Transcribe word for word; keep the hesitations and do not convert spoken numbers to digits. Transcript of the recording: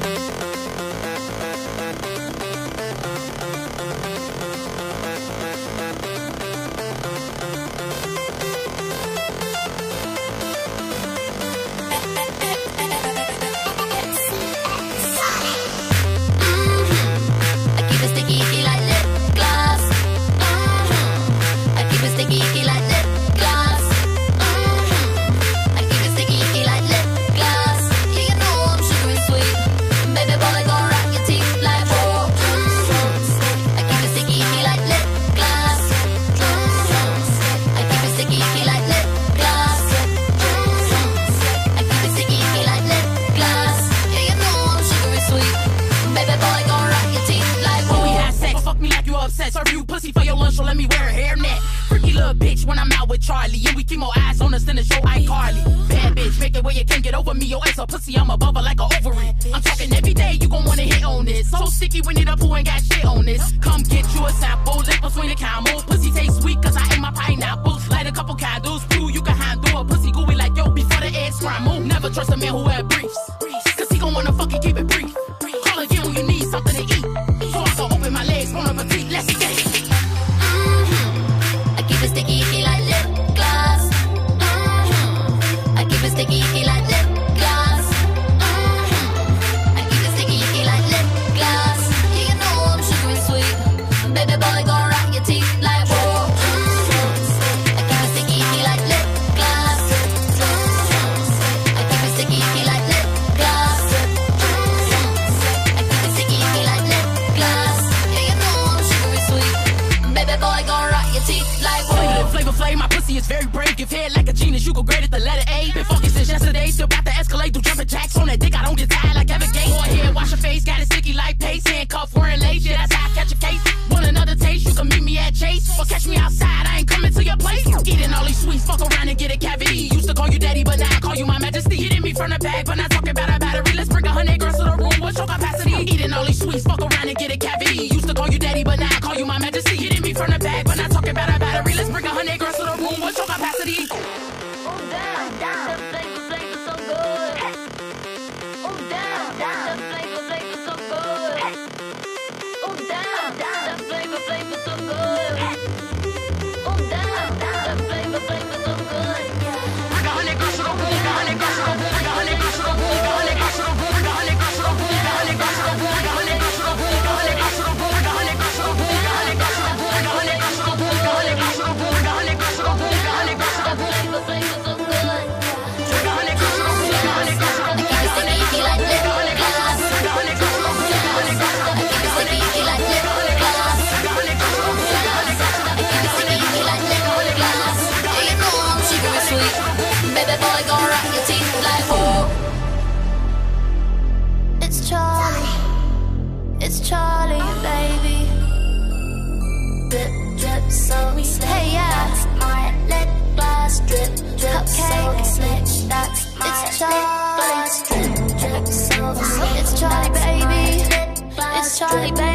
Serve you pussy for your lunch, so let me wear a hairnet. Freaky little bitch when I'm out with Charlie, and we keep more eyes on us than the show iCarly. Bad bitch, make it where you can't get over me. Your ass a pussy, I'm above her like a ovary. I'm talking every day, you gon' wanna hit on this. So sticky, we need a poo ain't got shit on this. Come get you a sample, lip between the camel. Pussy taste sweet, cause I ate my pineapples. Light a couple candles, two you can handle. A pussy gooey like yo before the eggs scramble. Never trust a man who wear briefs, cause he gon' wanna fucking keep it brief. Call again when you need something to eat, so I can open my legs, on a petite, let's get it. Mm-hmm. I keep it sticky, icky like lip gloss. Mm-hmm. I keep it sticky, icky like lip gloss. Mm-hmm. I keep it sticky, icky like lip gloss. Yeah, you know I'm sugary sweet. Baby boy, gon' rock your teeth like whoa. Mm-hmm. I keep it sticky, icky like lip gloss. Mm-hmm. I keep it sticky, icky like lip gloss. Mm-hmm. I keep it sticky, icky like lip gloss. Yeah, you know I'm sugary sweet. Baby boy, gon' rock your teeth like whoa. Flavor Flav, my pussy is very brave. Give head like a genius, you go great at the letter A. Been focused since yesterday, still about to escalate. Do jumping jacks on that dick, I don't get tired like Evan Gates. Go ahead, wash your face, got it sticky like paste. Handcuff wearing lace, yeah, that's how I catch a case. Want another taste, you can meet me at Chase, or catch me outside, I ain't coming to your place. Eating all these sweets, fuck around and get a cavity. Used to call you daddy, but now I call you my majesty. Hitting me from the back, but not talking about a battery. Let's bring a hundred girls to the room, what's your capacity? Eating all these sweets, fuck around and get a cavity. Used to call you daddy, but now I call you my majesty. Hitting me from the back, but not talking about a battery. Let's bring a hundred girls to the room, what's your capacity? Oh damn, that flavor, flavor so good. Oh damn, that flavor, flavor so good. Oh damn, that flavor, flavor so good. Oh damn, that flavor, flavor so good. Bring a hundred girls to the room, bring a hundred girls to the room, bring a hundred girls to the room, bring a hundred girls to the room, bring a hundred girls to the room, bring a hundred girls to the room, bring a hundred girls to the room, bring a hundred girls to the room, bring a hundred girls to the room, bring a hundred girls to the room, bring a hundred girls to the room, bring a hundred girls to the room, bring a hundred girls to the room, bring a hundred girls to the room. Flavor, flavor so good. Bring a hundred girls to the room, bring a hundred girls to the room, I keep it sticky, icky like lip gloss. bring a hundred girls to the room, bring a hundred girls to the room, I keep it sticky, icky like lip gloss. bring a hundred girls to the room, bring a hundred girls to the room. I keep it sticky, icky like lip gloss. Yeah, you know I'm sugary sweet. Baby boy, gon' rock your teeth like whoa. It's Charlie, it's Charlie, baby. Drip, drip, so slick. Hey, yeah. That's my lip gloss. Drip, drip, so slick. That's it's Charlie. Drip, drip, so slick. It's Charlie, baby. It's Charlie, baby.